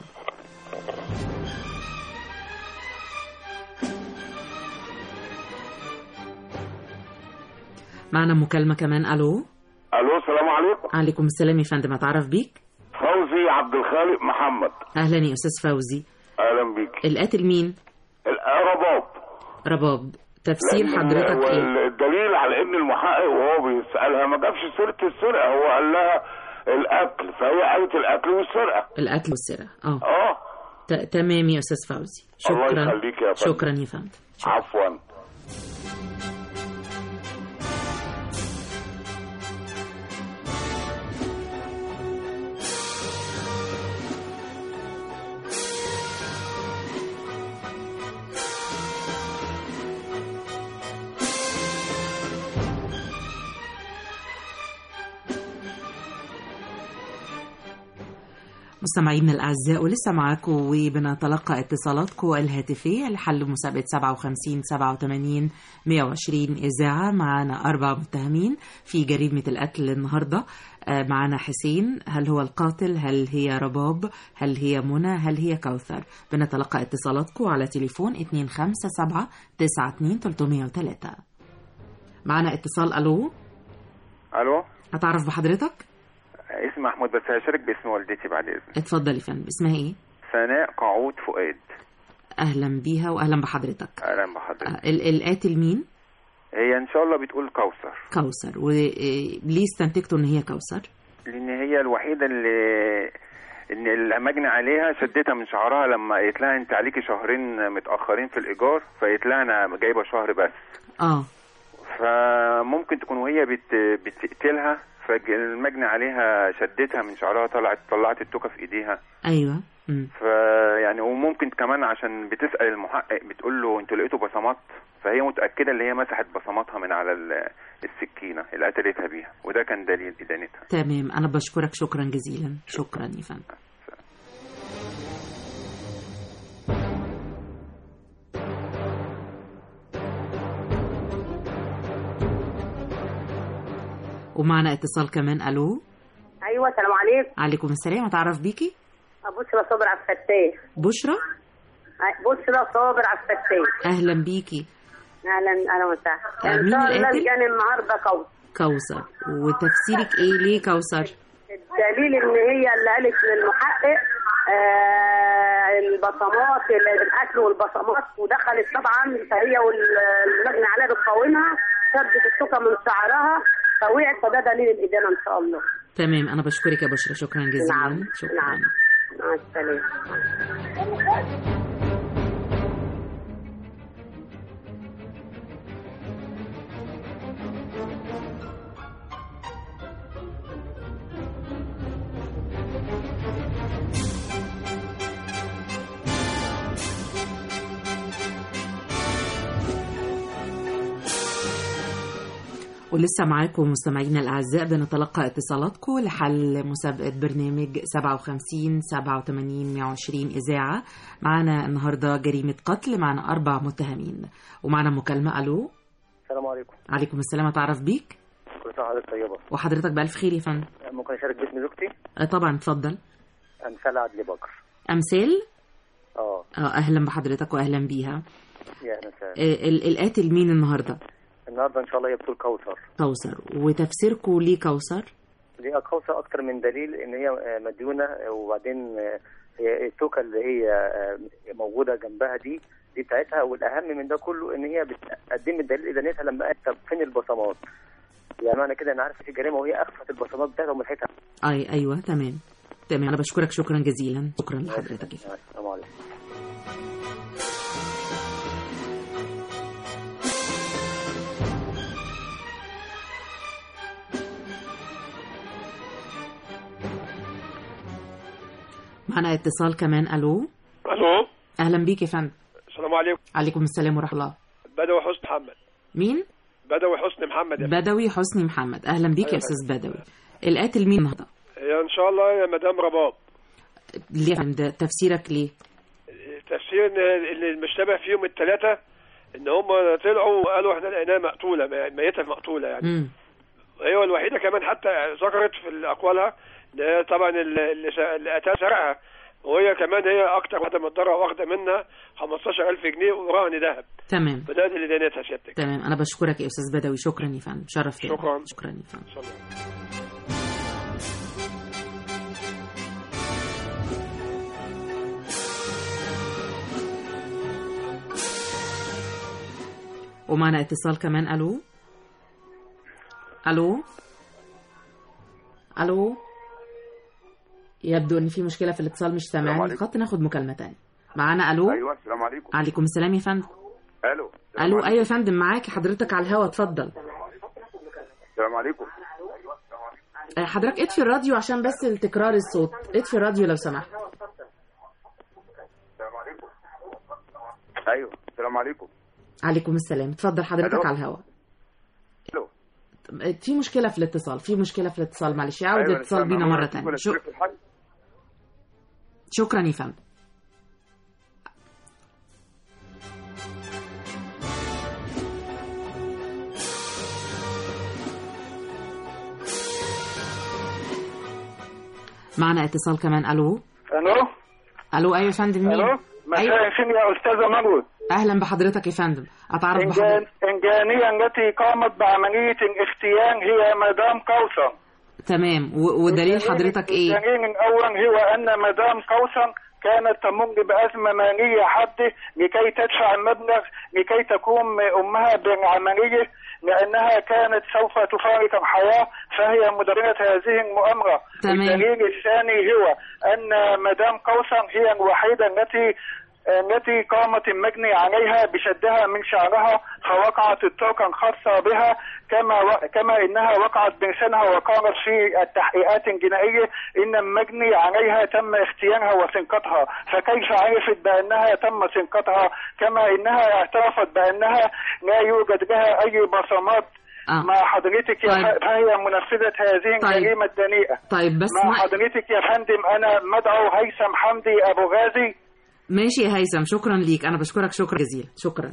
معنا مكالمة كمان. ألو. ألو، السلام عليكم. عليكم السلام يا فندم. أتعرف بيك؟ فوزي عبد الخالق محمد. أهلا يا أستاذ فوزي. أهلا بيك. القاتل مين؟ رباب. رباب، تفسير حضرتك إيه؟ الدليل على إن المحقق وهو بيسألها ما جابش سيرة السرقة، هو قال لها القتل، فهي قالت القتل والسرقة. القتل والسرقة. تمام يا أستاذ فوزي. شكرا. الله يخليك يا فندم. شكرا يا فندم. عفوا. مستمعينا الأعزاء، ولسه معاكم وبنتلقى اتصالاتكم الهاتفية لحل مسابقة 57 87 120 إذاعة. معنا 4 متهمين في جريمة القتل النهاردة. معنا حسين، هل هو القاتل؟ هل هي رباب؟ هل هي منى؟ هل هي كوثر؟ بنتلقى اتصالاتكم على تليفون 257 92 303. معنا اتصال. ألو. ألو، هتعرف بحضرتك؟ اسم محمود، بس هشارك باسم والدتي بعد إذنك. اتفضل يا فندم. اسمها ايه؟ سناء قعود فؤاد. اهلا بيها واهلا بحضرتك. اهلا بحضرتك. القاتل مين؟ هي ان شاء الله بتقول كوثر. كوثر. وليه استنتجتوا ان هي كوثر؟ لان هي الوحيده اللي المجني عليها شدتها من شعرها لما قالت لها انت عليكي شهرين متاخرين في الايجار، فقالت لها انا جايبه شهر بس. فممكن تكون وهي بتقتلها، فالمجني عليها شدتها من شعرها، طلعت التوكه في ايديها. ايوه. فيعني وممكن كمان عشان بتسال المحقق بتقول له انتوا لقيتوا بصمات، فهي متاكده ان هي مسحت بصماتها من على السكينه اللي قتلتها بيها، وده كان دليل ادانتها. تمام، انا بشكرك شكرا جزيلا. شكرا يا فندم. ومعنا اتصال كمان. الو. ايوه، السلام عليكم. عليكم السلام. اتعرف بيكي؟ بشرى صابر عبد الفتاح. بشرى صابر عبد الفتاح. اهلا بيكي. اهلا وسهلا. مين القاتل؟ كان النهارده كوثر. وتفسيرك ايه ليه كوثر؟ الدليل ان هي اللي قالت للمحقق البصمات القتل والبصمات، ودخلت طبعا فهي والمجني عليها بتقاومها، شدت التوكه من شعرها فوقعت، فده دليل الادانه ان شاء الله. تمام، انا بشكرك يا بشرى شكرا جزيلا. نعم. شكرا. نعم. مع السلامه. ولسه معاكم مستمعينا الأعزاء، بنتلقى اتصالاتكم لحل مسابقة برنامج 57 87 120 إذاعة. معنا النهاردة جريمة قتل، معنا 4 متهمين ومعنا مكالمة. ألو. السلام عليكم. عليكم السلام. أتعرف بيك؟ كل سنة وحضرتك طيبة. وحضرتك بألف خير يا فندم. ممكن أشارك باسم زوجتي؟ طبعا، اتفضل. أمثال عدلي بكر. أمثال؟ أهلا بحضرتك وأهلا بيها. يا أهلا وسهلا. القاتل مين النهاردة؟ النهارده ان شاء الله هي بتقول كوثر. وتفسيركم ليه كوثر؟ ليه كوثر اكتر من دليل ان هي مديونه، وبعدين هي التوكه اللي هي موجوده جنبها دي بتاعتها، والاهم من ده كله ان هي بتقدم الدليل ادانتها لما قالت طب فين البصمات؟ يعني معنى كده ان عارفه في جريمه وهي اخفت البصمات بتاعتها ومسحتها. ايوه تمام. انا بشكرك شكرا جزيلا. شكرا لحضرتك. السلام عليكم. معنا اتصال كمان. الو. اهلا بيك يا فندم. السلام عليكم. عليكم السلام ورحمه الله. بدوي حسني محمد. مين؟ بدوي حسني محمد. بدوي حسني محمد. اهلا بيك يا استاذ بدوي. القاتل مين النهارده؟ هي ان شاء الله يا مدام رباب. ليه يا فندم؟ تفسيرك ليه؟ تفسير ان اللي المشتبه فيهم الثلاثه ان هم طلعوا وقالوا احنا لقيناها مقتوله، ميته مقتوله يعني. هي الوحيده كمان حتى ذكرت في اقوالها ان طبعا اللي قتلها سرقها، وهي كمان هي اكتر واحده متضرره واخده منها 15,000 جنيه ورهن ذهب. تمام. فده اللي دانتها سيادتك. تمام، انا بشكرك يا استاذ بدوي. شكرا يا فندم. شرفتني. شكرا يا فندم. ومعنا اتصال كمان. الو. يبدو ان في مشكله في الاتصال، مش سامعني الخط. ناخد مكالمه ثانيه. معانا. الو. ايوه السلام عليكم. عليكم السلام يا فندم. الو. ايوه يا فندم، معاكي حضرتك على الهوا، اتفضل. السلام عليكم. حضرتك اطفي الراديو عشان بس التكرار الصوت، اطفي الراديو لو سمحت. السلام عليكم. ايوه السلام عليكم. عليكم السلام. اتفضل حضرتك على الهوا. في مشكلة في الاتصال، معلش. عاود الاتصال بينا مرة تانية. شكرا يا فندم. معنا اتصال كمان. الو الو. ايوه يا فندم. مين؟ الو مساء الخير يا استاذه مروه. اهلا بحضرتك يا فندم. اتعرف بحضرتك. الجانيه التي قامت بعمليه الاختيان هي مدام كوثر. تمام. ودليل حضرتك ايه؟ الدليل الاول هو ان مدام كوثر كانت تمر بأزمة مالية حادة لكي تدفع المبلغ لكي تقوم أمها بالعملية، لأنها كانت سوف تفارق الحياة، فهي مديرة هذه المؤامرة. الدليل الثاني هو أن مدام كوثر هي الوحيدة التي قامت المجني عليها بشدها من شعرها فوقعت الطاقة الخاصة بها، كما إنها وقعت بلسانها وقالت في التحقيقات الجنائية إن المجني عليها تم اختيارها وسنقتها، فكيف عرفت بأنها تم سنقتها؟ كما إنها اعترفت بأنها لا يوجد لها أي بصمات مع حضرتك يا فهي منفذة هذه الجريمة الدنيئة. طيب بس مع حضرتك يا فندم أنا مدعو هيثم حمدي أبو غازي. ماشي يا هيثم، شكرا ليك. أنا بشكرك شكرا جزيلا. شكرا.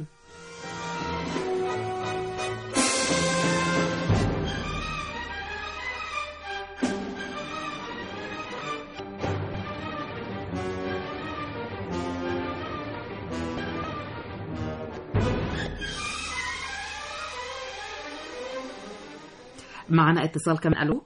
معنا اتصال كمان. الو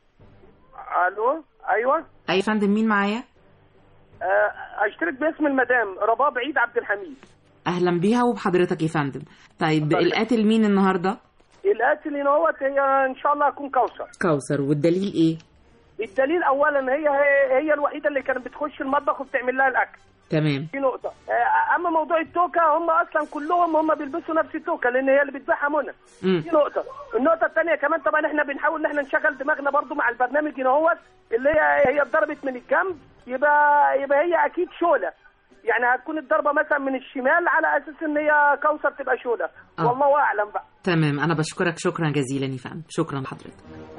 ايوه اي فندم. مين معايا؟ اشترك باسم المدام رباب عيد عبد الحميد. اهلا بيها وبحضرتك يا فندم. طيب القاتل مين النهارده؟ القاتل هي ان شاء الله هتكون كوثر. والدليل ايه؟ الدليل اولا هي الوحيده اللي كانت بتخش المطبخ وبتعمل لها الاكل. تمام. دي نقطه. اما موضوع التوكه هم اصلا كلهم هم بيلبسوا نفس التوكه لان هي اللي بتبيعها منى. دي نقطه. النقطه الثانيه كمان طبعا احنا بنحاول ان احنا نشغل دماغنا برضو مع البرنامج اللي هي اتضربت من الجنب، يبقى هي اكيد شوله، يعني هتكون الضربه مثلا من الشمال على اساس ان هي كوثر تبقى شوله. والله اعلم بقى. تمام. انا بشكرك شكرا جزيلا يا فندم. شكرا لحضرتك.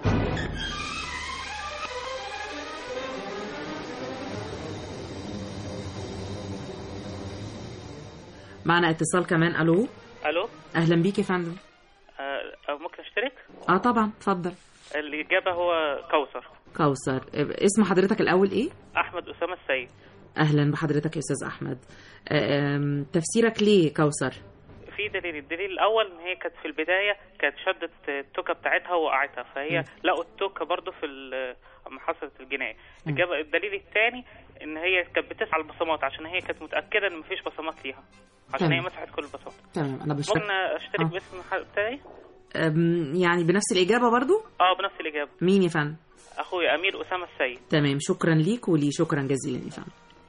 معنا اتصال كمان. الو اهلا بيك يا فندم. ممكن اشترك؟ طبعا اتفضل. الاجابه هو كوثر. اسم حضرتك الاول ايه؟ احمد اسامه السيد. اهلا بحضرتك يا استاذ احمد. تفسيرك ليه كوثر؟ في الدليل الاول ان هي كانت في البدايه كانت شدت التوكه بتاعتها ووقعتها، فهي لقوا التوكه برضو في لما حصلت الجنايه. الدليل الثاني ان هي كانت بتسعى البصمات عشان هي كانت متاكده ان مفيش بصمات ليها، عشان هي مسحت كل البصمات. تمام. انا بشكرك. ممكن اشترك باسم بتاعي؟ يعني بنفس الاجابه برضو؟ بنفس الاجابه. مين يا فندم؟ اخويا امير اسامه السيد. تمام. شكرا ليك ولي شكرا جزيلا يا فندم.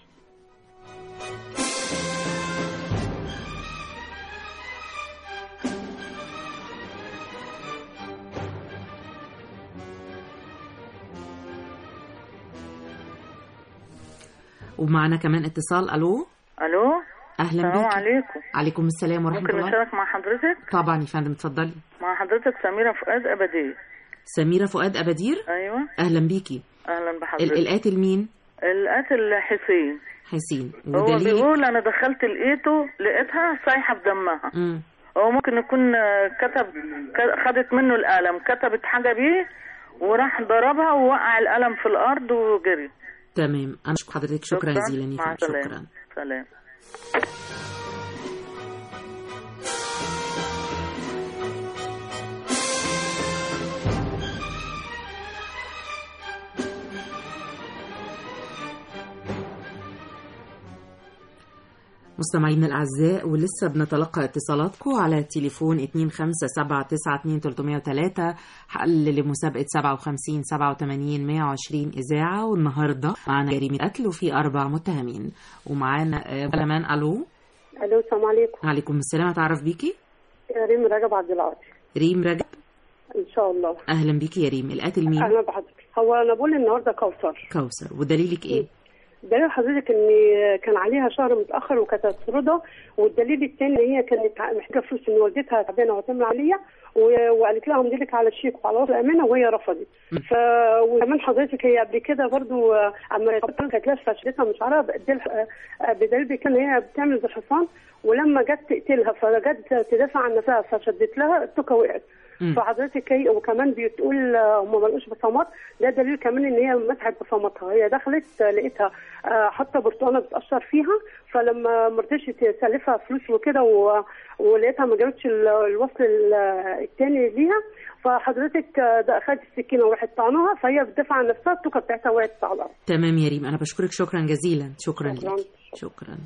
ومعنا كمان اتصال. الو اهلا بك. السلام عليكم. عليكم السلام ورحمه الله. ممكن نشارك مع حضرتك؟ طبعا يا فندم اتفضلي. مع حضرتك سميرة فؤاد أبدير. سميرة فؤاد أبدير. ايوه اهلا بيكي. اهلا بحضرتك. القاتل مين؟ القاتل حسين. هو بيقول انا دخلت لقيتها سايحه بدمها. هو ممكن يكون خدت منه القلم، كتبت حاجه بيه وراح ضربها ووقع القلم في الارض وجري. تمام. انا اشكر حضرتك شكرا جزيلا يا فندم. شكرا. سلام. مستمعينا الأعزاء، ولسه بنتلقى اتصالاتكم على تليفون 25792303 حل لمسابقة 57-87-120 إذاعة. والنهاردة معنا جريمة قتل وفي 4 متهمين. ومعانا كمان. ألو السلام عليكم. وعليكم السلام. أتعرف بيكي؟ ريم رجب عبد العاطي. ريم رجب إن شاء الله. أهلا بيكي يا ريم. القاتل مين؟ أهلا بحضرتك. هو أنا بقول النهاردة كوثر. ودليلك إيه؟ دليل حضرتك ان كان عليها شهر متاخر وكانت هتطردها، والدليل الثاني ان هي كانت محتاجه فلوس ان والدتها تعبانه وهتعمل عمليه، وقالت لها امضي لك على الشيك وعلى وصل امانه وهي رفضت. وكمان حضرتك هي قبل كده برضو اما كانت لها فشلتها مش عارفه بدليل كان هي بتعمل بالحصان، ولما جت تقتلها فجت تدافع عن نفسها فشدت لها التوكه وقعت. فحضرتك هي وكمان بتقول هم ما لقوش بصمات، ده دليل كمان ان هي مسحت بصماتها. هي دخلت لقيتها حاطه برتقانه بتقشر فيها، فلما ما رضتش تسلفها فلوس وكده ولقيتها ما جابتش الوصل الثاني ليها، فحضرتك اخذت السكينه وراحت طعنها، فهي بتدافع عن نفسها التوكه بتاعتها وقعت على الارض. تمام يا ريم، انا بشكرك شكرا جزيلا. شكرا لك. شكرا.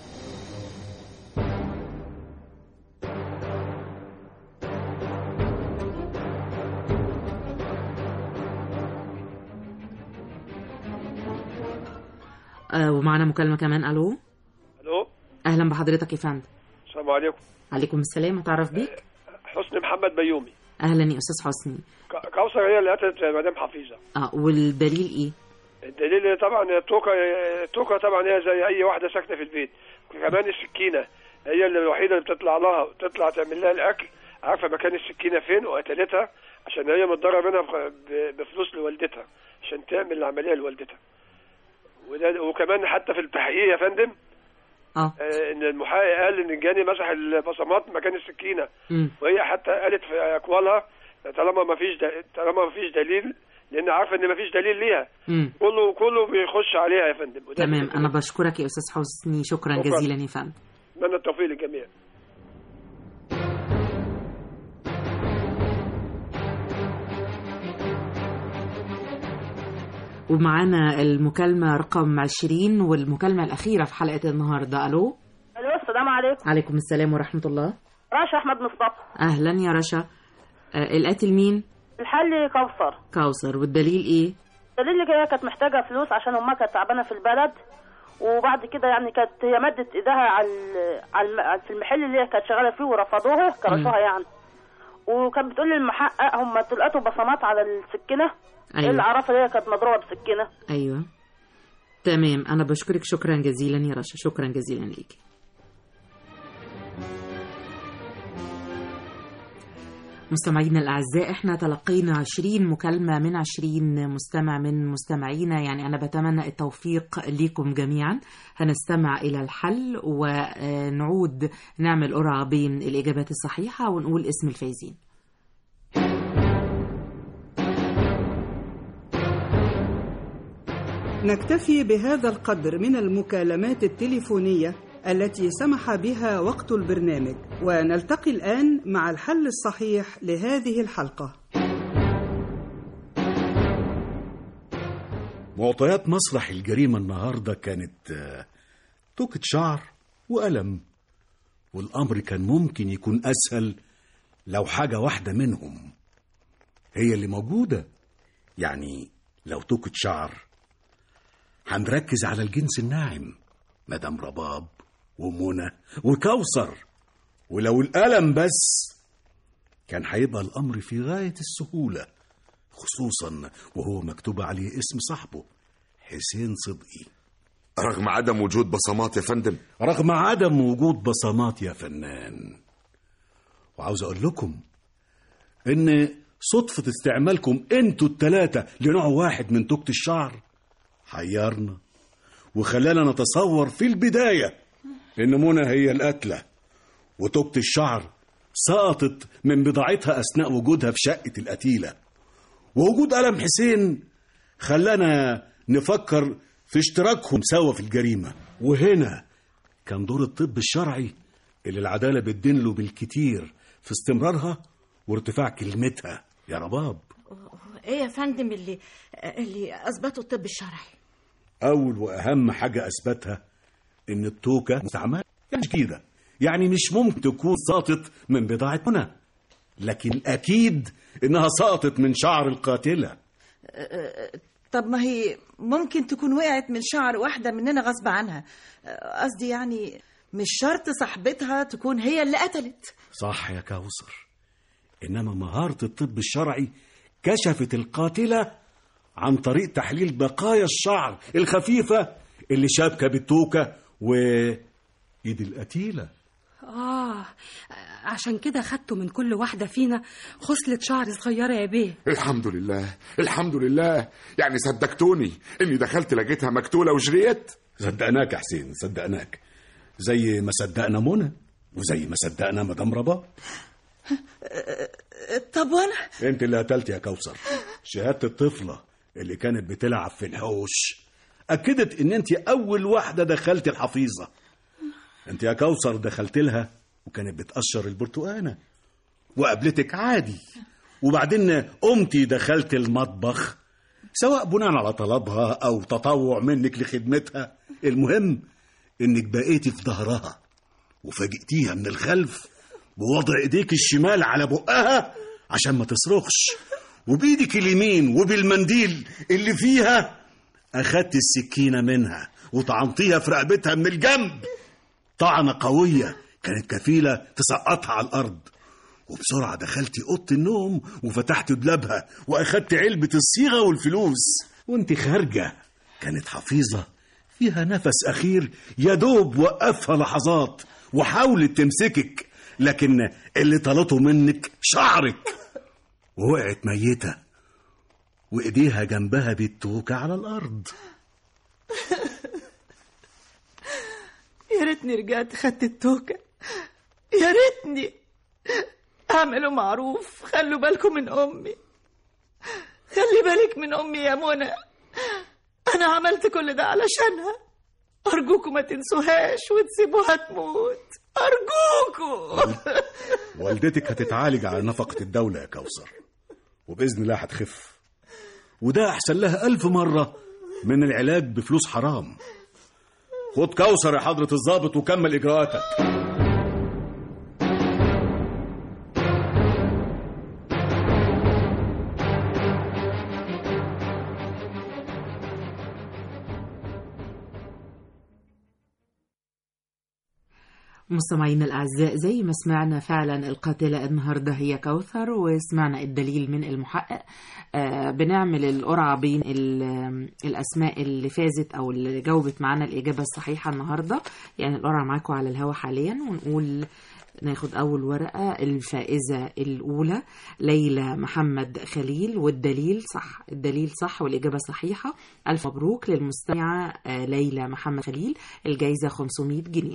ومعنا مكالمة كمان. ألو. أهلا بحضرتك يا فندم. السلام عليكم. عليكم السلام. أتعرف بيك؟ حسني محمد بيومي. أهلا يا أستاذ حسني. كوثر هي اللي قتلت مدام حفيظة. والدليل إيه؟ الدليل طبعا التوكة طبعا هي زي أي واحدة ساكنة في البيت، كمان السكينة هي اللي الوحيدة اللي بتطلع لها تطلع تعمل لها الأكل، عارفة مكان السكينة فين وقتلتها عشان هي متضرر منها بفلوس لوالدتها عشان تعمل العملية لوالدتها. وكمان حتى في التحقيق يا فندم ان المحقق قال ان الجاني مسح البصمات مكان السكينه، وهي حتى قالت في اقوالها طالما ما فيش دليل، لان عارفه ان ما فيش دليل ليها، كله بيخش عليها يا فندم. تمام. انا بشكرك يا استاذ حسني. شكرا جزيلا يا فندم. اتمنى التوفيق للجميع. ومعانا المكالمة رقم 20 والمكالمة الأخيرة في حلقة النهاردة. ألو. السلام عليكم. عليكم السلام ورحمة الله. رشا أحمد مصطفى. أهلا يا رشا. القاتل مين؟ الحل كوثر. والدليل إيه؟ الدليل هي كانت محتاجة فلوس عشان أمها كانت تعبانة في البلد، وبعد كده يعني كانت هي مدت إيدها في المحل اللي هي كانت شغالة فيه ورفضوها كرشوها يعني، وكانت بتقول للمحقق هم لقيتوا بصمات على السكينة. أيوة. اللي عرفها هي كانت مضروبة بسكينة. أيوة تمام. أنا بشكرك شكرا جزيلا يا رشا. شكرا جزيلا ليكي. مستمعينا الأعزاء، احنا تلقينا 20 مكالمة من 20 مستمع من مستمعينا، يعني أنا بتمنى التوفيق ليكم جميعا. هنستمع إلى الحل ونعود نعمل قرعة بين الإجابات الصحيحة ونقول اسم الفايزين. نكتفي بهذا القدر من المكالمات التليفونية التي سمح بها وقت البرنامج، ونلتقي الآن مع الحل الصحيح لهذه الحلقة. معطيات مسرح الجريمة النهاردة كانت توكة شعر وقلم، والأمر كان ممكن يكون أسهل لو حاجة واحدة منهم هي اللي موجودة. يعني لو توكة شعر هنركز على الجنس الناعم، مدام رباب ومنى وكوثر، ولو القلم بس كان هيبقى الأمر في غاية السهولة، خصوصا وهو مكتوب عليه اسم صاحبه حسين صدقي. رغم عدم وجود بصمات يا فندم. رغم عدم وجود بصمات يا فنان. وعاوز أقول لكم إن صدفة استعمالكم انتوا الثلاثة لنوع واحد من توكة الشعر حيرنا وخلانا نتصور في البداية إن منى هي القاتلة، وتوكة الشعر سقطت من بضاعتها أثناء وجودها في شقة القتيلة، ووجود قلم حسين خلانا نفكر في اشتراكهم سوا في الجريمة. وهنا كان دور الطب الشرعي اللي العدالة بتدين له بالكتير في استمرارها وارتفاع كلمتها. يا رباب، ايه يا فندم اللي اثبته الطب الشرعي؟ اول واهم حاجة اثبتها ان التوكة مستعملة مش كده، يعني مش ممكن تكون سقطت من بضاعة منى، لكن اكيد انها سقطت من شعر القاتلة. طب ما هي ممكن تكون وقعت من شعر واحدة مننا غصب عنها، قصدي يعني مش شرط صاحبتها تكون هي اللي قتلت. صح يا كوثر، إنما مهارة الطب الشرعي كشفت القاتلة عن طريق تحليل بقايا الشعر الخفيفة اللي شابكة بالتوكة وإيد القتيلة. عشان كده خدته من كل واحدة فينا خصلة شعر صغيرة يا بيه. الحمد لله الحمد لله، يعني صدقتوني اني دخلت لقيتها مقتولة وجريت؟ صدقناك يا حسين، صدقناك زي ما صدقنا منى وزي ما صدقنا مدام رباب. طب وانا؟ انت اللي قتلت يا كوثر. شهادة الطفلة اللي كانت بتلعب في الحوش اكدت ان انت اول واحدة دخلت الحفيظة. انت يا كوثر دخلت لها وكانت بتقشر البرتقانة وقابلتك عادي، وبعدين قمتي دخلت المطبخ سواء بناء على طلبها او تطوع منك لخدمتها. المهم انك بقيتي في ظهرها وفاجئتيها من الخلف بوضع ايديك الشمال على بقها عشان ما تصرخش، وبايدك اليمين وبالمنديل اللي فيها اخدت السكينة منها وطعنتيها في رقبتها من الجنب طعنة قوية كانت كفيلة تسقطها على الأرض. وبسرعة دخلتي أوضة النوم وفتحت دولابها وأخدت علبة الصيغة والفلوس. وانت خارجة كانت حفيظة فيها نفس أخير يدوب وقفها لحظات وحاولت تمسكك، لكن اللي طلته منك شعرك ووقعت ميتة وإيديها جنبها بالتوكة على الأرض. يا ريتني رجعت خدت التوكة، يا ريتني. اعملوا معروف، خلوا بالكم من أمي، خلي بالك من أمي يا منى. أنا عملت كل ده علشانها، أرجوكم ما تنسوهاش وتسيبوها تموت، أرجوكم. والدتك هتتعالج على نفقة الدولة يا كوثر، وبإذن الله هتخف، وده أحسن لها 1000 مرة من العلاج بفلوس حرام. خد كوثر يا حضرة الضابط وكمل إجراءاتك. مستمعينا الأعزاء، زي ما سمعنا فعلا القاتلة النهاردة هي كوثر، وسمعنا الدليل من المحقق. بنعمل القرعة بين الأسماء اللي فازت أو اللي جاوبت معنا الإجابة الصحيحة النهاردة. يعني القرعة معاكم على الهوا حاليا، ونقول ناخد أول ورقة. الفائزة الأولى ليلى محمد خليل، والدليل صح، الدليل صح والإجابة صحيحة. ألف مبروك للمستمعة ليلى محمد خليل، الجائزة 500 جنيه.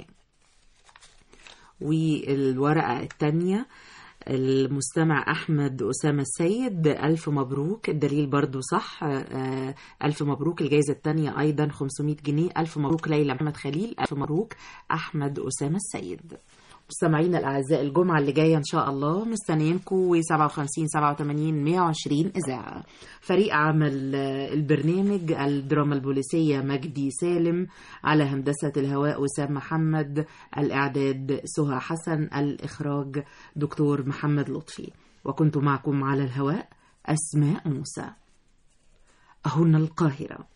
والورقة الثانية المستمع أحمد أسامة السيد، ألف مبروك، الدليل برضو صح، ألف مبروك، الجائزة الثانية أيضا 500 جنيه. ألف مبروك ليلى محمد خليل، ألف مبروك أحمد أسامة السيد. مستمعينا الأعزاء، الجمعة اللي جاية إن شاء الله مستنيينكم 57 87 120 إذاعة. فريق عمل البرنامج الدراما البوليسية مجدي سالم، على هندسة الهواء وسام محمد، الإعداد سهى حسن، الإخراج دكتور محمد لطفي، وكنت معكم على الهواء أسماء موسى. هنا القاهرة.